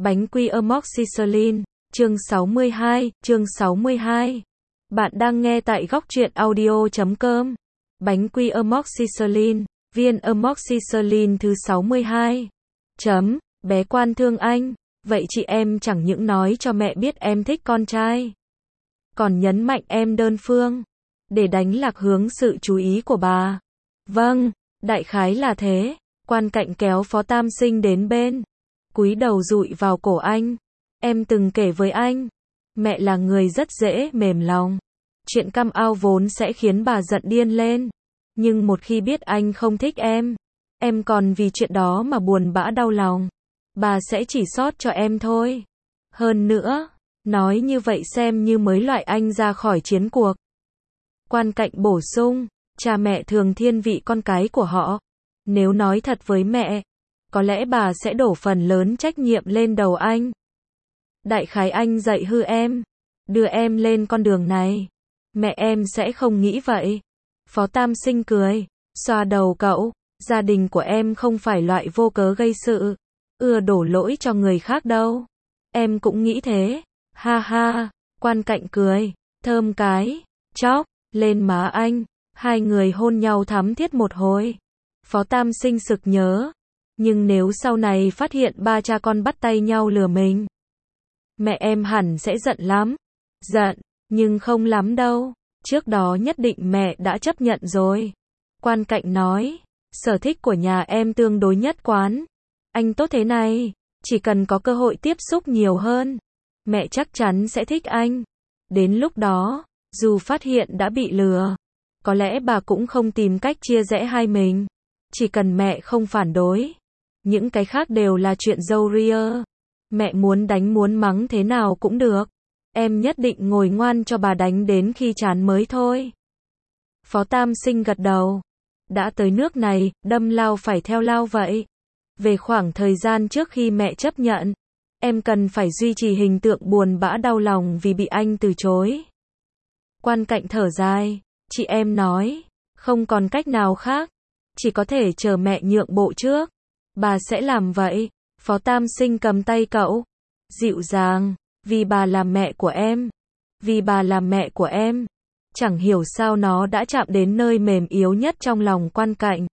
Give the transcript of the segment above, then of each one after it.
Bánh quy amoxicillin, chương 62. Bạn đang nghe tại góc truyện audio.com. Bánh quy amoxicillin, viên amoxicillin thứ 62. Bé Quan thương anh. Vậy chị em chẳng những nói cho mẹ biết em thích con trai, còn nhấn mạnh em đơn phương, để đánh lạc hướng sự chú ý của bà. Vâng, đại khái là thế. Quan Cạnh kéo Phó Tam Sinh đến bên, cúi đầu dụi vào cổ anh. Em từng kể với anh, mẹ là người rất dễ mềm lòng. Chuyện căm ao vốn sẽ khiến bà giận điên lên. Nhưng một khi biết anh không thích em còn vì chuyện đó mà buồn bã đau lòng, bà sẽ chỉ xót cho em thôi. Hơn nữa, nói như vậy xem như mới loại anh ra khỏi chiến cuộc. Quan Cạnh bổ sung, cha mẹ thường thiên vị con cái của họ. Nếu nói thật với mẹ, có lẽ bà sẽ đổ phần lớn trách nhiệm lên đầu anh. Đại khái anh dạy hư em, đưa em lên con đường này. Mẹ em sẽ không nghĩ vậy. Phó Tam Sinh cười, xoa đầu cậu. Gia đình của em không phải loại vô cớ gây sự, ưa đổ lỗi cho người khác đâu. Em cũng nghĩ thế. Ha ha. Quan Cạnh cười, thơm cái chóp lên má anh. Hai người hôn nhau thắm thiết một hồi. Phó Tam Sinh sực nhớ, nhưng nếu sau này phát hiện ba cha con bắt tay nhau lừa mình, mẹ em hẳn sẽ giận lắm. Giận, nhưng không lắm đâu. Trước đó nhất định mẹ đã chấp nhận rồi. Quan Cạnh nói, sở thích của nhà em tương đối nhất quán. Anh tốt thế này, chỉ cần có cơ hội tiếp xúc nhiều hơn, mẹ chắc chắn sẽ thích anh. Đến lúc đó, dù phát hiện đã bị lừa, có lẽ bà cũng không tìm cách chia rẽ hai mình. Chỉ cần mẹ không phản đối, những cái khác đều là chuyện râu ria. Mẹ muốn đánh muốn mắng thế nào cũng được. Em nhất định ngồi ngoan cho bà đánh đến khi chán mới thôi. Phó Tam Sinh gật đầu. Đã tới nước này, đâm lao phải theo lao vậy. Về khoảng thời gian trước khi mẹ chấp nhận, em cần phải duy trì hình tượng buồn bã đau lòng vì bị anh từ chối. Quan Cạnh thở dài, chị em nói, không còn cách nào khác, chỉ có thể chờ mẹ nhượng bộ trước. Bà sẽ làm vậy. Phó Tam Sinh cầm tay cậu, dịu dàng, vì bà là mẹ của em. Vì bà là mẹ của em. Chẳng hiểu sao nó đã chạm đến nơi mềm yếu nhất trong lòng Quan Cạnh.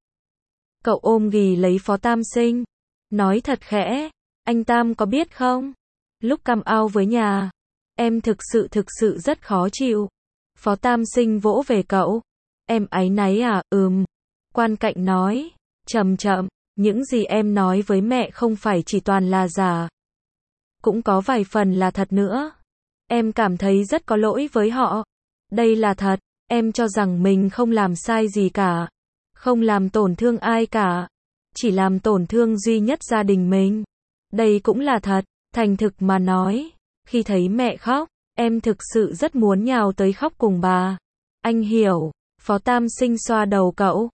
Cậu ôm ghì lấy Phó Tam Sinh, nói thật khẽ, anh Tam có biết không? Lúc căm ao với nhà, em thực sự rất khó chịu. Phó Tam Sinh vỗ về cậu. Em áy náy à? Quan Cạnh nói, chậm chậm, những gì em nói với mẹ không phải chỉ toàn là giả, cũng có vài phần là thật nữa. Em cảm thấy rất có lỗi với họ. Đây là thật, em cho rằng mình không làm sai gì cả, không làm tổn thương ai cả, chỉ làm tổn thương duy nhất gia đình mình. Đây cũng là thật. Thành thực mà nói, khi thấy mẹ khóc, em thực sự rất muốn nhào tới khóc cùng bà. Anh hiểu. Phó Tam Sinh xoa đầu cậu.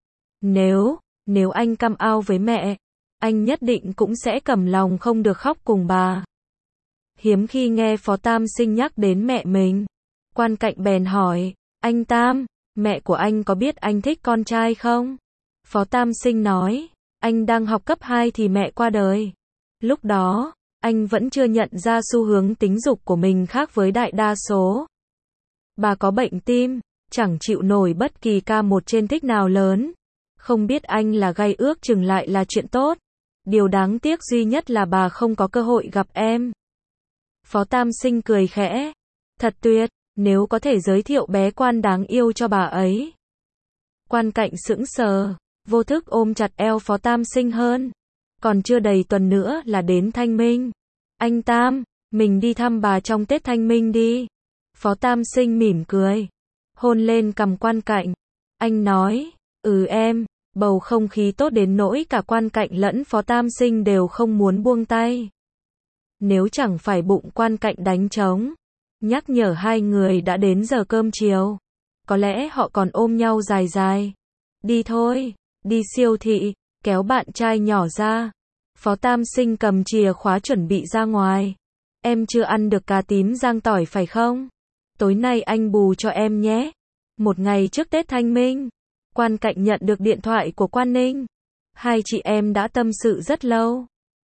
Nếu anh căm ao với mẹ, anh nhất định cũng sẽ cầm lòng không được khóc cùng bà. Hiếm khi nghe Phó Tam Sinh nhắc đến mẹ mình. Quan Cạnh bèn hỏi, anh Tam, mẹ của anh có biết anh thích con trai không? Phó Tam Sinh nói, anh đang học cấp 2 thì mẹ qua đời. Lúc đó, anh vẫn chưa nhận ra xu hướng tính dục của mình khác với đại đa số. Bà có bệnh tim, chẳng chịu nổi bất kỳ ca một trên thích nào lớn. Không biết anh là gay ước chừng lại là chuyện tốt. Điều đáng tiếc duy nhất là bà không có cơ hội gặp em. Phó Tam Sinh cười khẽ. Thật tuyệt, nếu có thể giới thiệu bé Quan đáng yêu cho bà ấy. Quan Cạnh sững sờ, vô thức ôm chặt eo Phó Tam Sinh hơn. Còn chưa đầy tuần nữa là đến Thanh Minh. Anh Tam, mình đi thăm bà trong Tết Thanh Minh đi. Phó Tam Sinh mỉm cười, hôn lên cằm Quan Cạnh. Anh nói, em. Bầu không khí tốt đến nỗi cả Quan Cạnh lẫn Phó Tam Sinh đều không muốn buông tay. Nếu chẳng phải bụng Quan Cạnh đánh trống, nhắc nhở hai người đã đến giờ cơm chiều, có lẽ họ còn ôm nhau dài dài. Đi thôi, đi siêu thị, kéo bạn trai nhỏ ra. Phó Tam Sinh cầm chìa khóa chuẩn bị ra ngoài. Em chưa ăn được cà tím rang tỏi phải không? Tối nay anh bù cho em nhé. Một ngày trước Tết Thanh Minh, Quan Cạnh nhận được điện thoại của Quan Ninh. Hai chị em đã tâm sự rất lâu.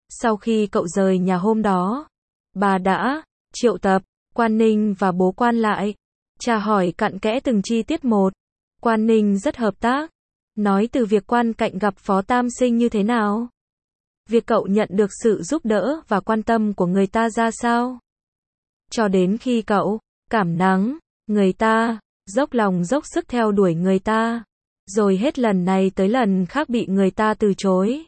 Sau khi cậu rời nhà hôm đó, bà đã triệu tập Quan Ninh và bố Quan lại, tra hỏi cặn kẽ từng chi tiết một. Quan Ninh rất hợp tác, nói từ việc Quan Cạnh gặp Phó Tam Sinh như thế nào, việc cậu nhận được sự giúp đỡ và quan tâm của người ta ra sao, cho đến khi cậu cảm nắng người ta, dốc lòng dốc sức theo đuổi người ta, rồi hết lần này tới lần khác bị người ta từ chối.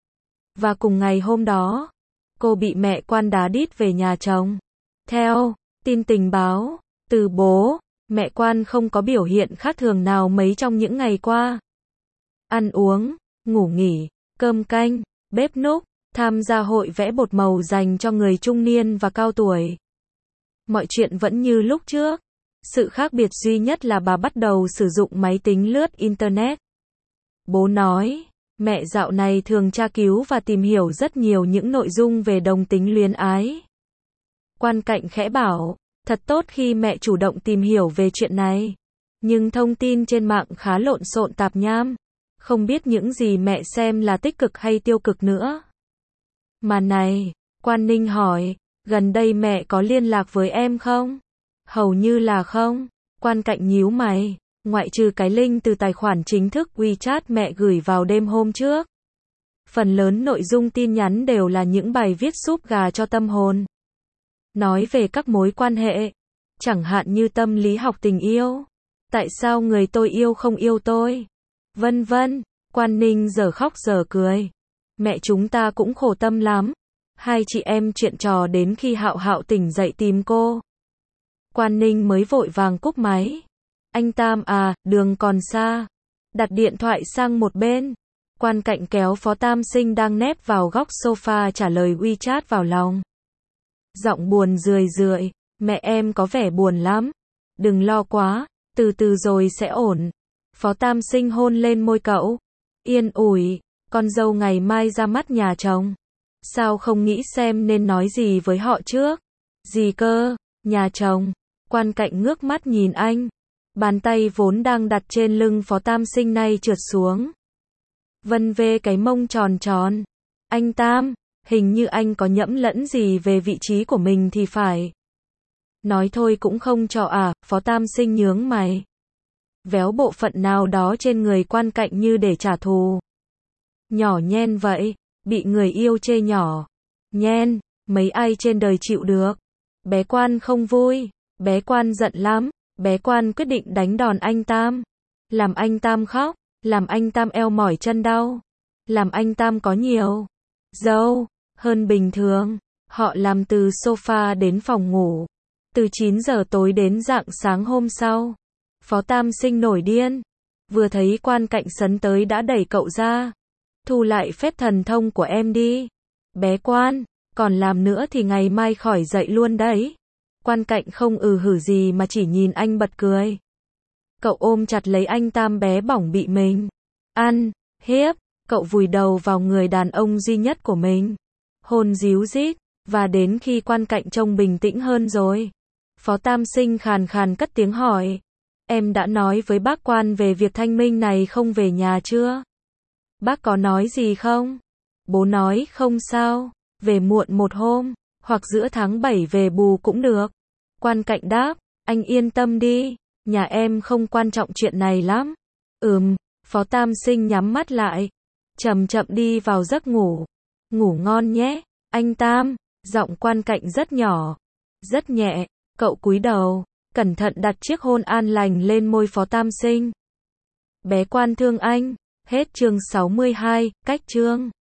Và cùng ngày hôm đó, cô bị mẹ Quan đá đít về nhà chồng. Theo tin tình báo từ bố, mẹ Quan không có biểu hiện khác thường nào mấy trong những ngày qua. Ăn uống, ngủ nghỉ, cơm canh, bếp núc, tham gia hội vẽ bột màu dành cho người trung niên và cao tuổi. Mọi chuyện vẫn như lúc trước. Sự khác biệt duy nhất là bà bắt đầu sử dụng máy tính lướt Internet. Bố nói, mẹ dạo này thường tra cứu và tìm hiểu rất nhiều những nội dung về đồng tính luyến ái. Quan Cạnh khẽ bảo, thật tốt khi mẹ chủ động tìm hiểu về chuyện này. Nhưng thông tin trên mạng khá lộn xộn tạp nham. Không biết những gì mẹ xem là tích cực hay tiêu cực nữa. Mà này, Quan Ninh hỏi, gần đây mẹ có liên lạc với em không? Hầu như là không. Quan Cạnh nhíu mày, ngoại trừ cái link từ tài khoản chính thức WeChat mẹ gửi vào đêm hôm trước. Phần lớn nội dung tin nhắn đều là những bài viết súp gà cho tâm hồn. Nói về các mối quan hệ, chẳng hạn như tâm lý học tình yêu. Tại sao người tôi yêu không yêu tôi? Vân vân. Quan Ninh giờ khóc giờ cười. Mẹ chúng ta cũng khổ tâm lắm. Hai chị em chuyện trò đến khi Hạo Hạo tỉnh dậy tìm cô. Quan Ninh mới vội vàng cúp máy. Anh Tam à, đường còn xa. Đặt điện thoại sang một bên. Quan Cạnh kéo Phó Tam Sinh đang nép vào góc sofa trả lời WeChat vào lòng. Giọng buồn rười rượi, mẹ em có vẻ buồn lắm. Đừng lo quá, từ từ rồi sẽ ổn. Phó Tam Sinh hôn lên môi cậu. Yên ủi, con dâu ngày mai ra mắt nhà chồng. Sao không nghĩ xem nên nói gì với họ trước? Gì cơ, nhà chồng? Quan Cạnh ngước mắt nhìn anh. Bàn tay vốn đang đặt trên lưng Phó Tam Sinh nay trượt xuống. Vân vê cái mông tròn tròn. Anh Tam, hình như anh có nhẫm lẫn gì về vị trí của mình thì phải. Nói thôi cũng không cho à, Phó Tam Sinh nhướng mày. Véo bộ phận nào đó trên người Quan Cạnh như để trả thù. Nhỏ nhen vậy, bị người yêu chê nhỏ. Nhen, mấy ai trên đời chịu được. Bé Quan không vui, bé Quan giận lắm, bé Quan quyết định đánh đòn anh Tam. Làm anh Tam khóc, làm anh Tam eo mỏi chân đau. Làm anh Tam có nhiều dâu hơn bình thường. Họ làm từ sofa đến phòng ngủ. Từ 9 giờ tối đến rạng sáng hôm sau. Phó Tam Sinh nổi điên. Vừa thấy Quan Cạnh sấn tới đã đẩy cậu ra. Thu lại phép thần thông của em đi. Bé Quan, còn làm nữa thì ngày mai khỏi dậy luôn đấy. Quan Cạnh không hử gì mà chỉ nhìn anh bật cười. Cậu ôm chặt lấy anh Tam bé bỏng bị mình ăn hiếp. Cậu vùi đầu vào người đàn ông duy nhất của mình. Hôn díu dít. Và đến khi Quan Cạnh trông bình tĩnh hơn rồi, Phó Tam Sinh khàn khàn cất tiếng hỏi. Em đã nói với bác Quan về việc Thanh Minh này không về nhà chưa? Bác có nói gì không? Bố nói không sao, về muộn một hôm, hoặc giữa tháng 7 về bù cũng được. Quan Cạnh đáp, anh yên tâm đi, nhà em không quan trọng chuyện này lắm. Phó Tam Sinh nhắm mắt lại, chậm chậm đi vào giấc ngủ. Ngủ ngon nhé, anh Tam. Giọng Quan Cạnh rất nhỏ, rất nhẹ. Cậu cúi đầu, cẩn thận đặt chiếc hôn an lành lên môi Phó Tam Sinh. Bé Quan thương anh. Hết chương 62, cách chương.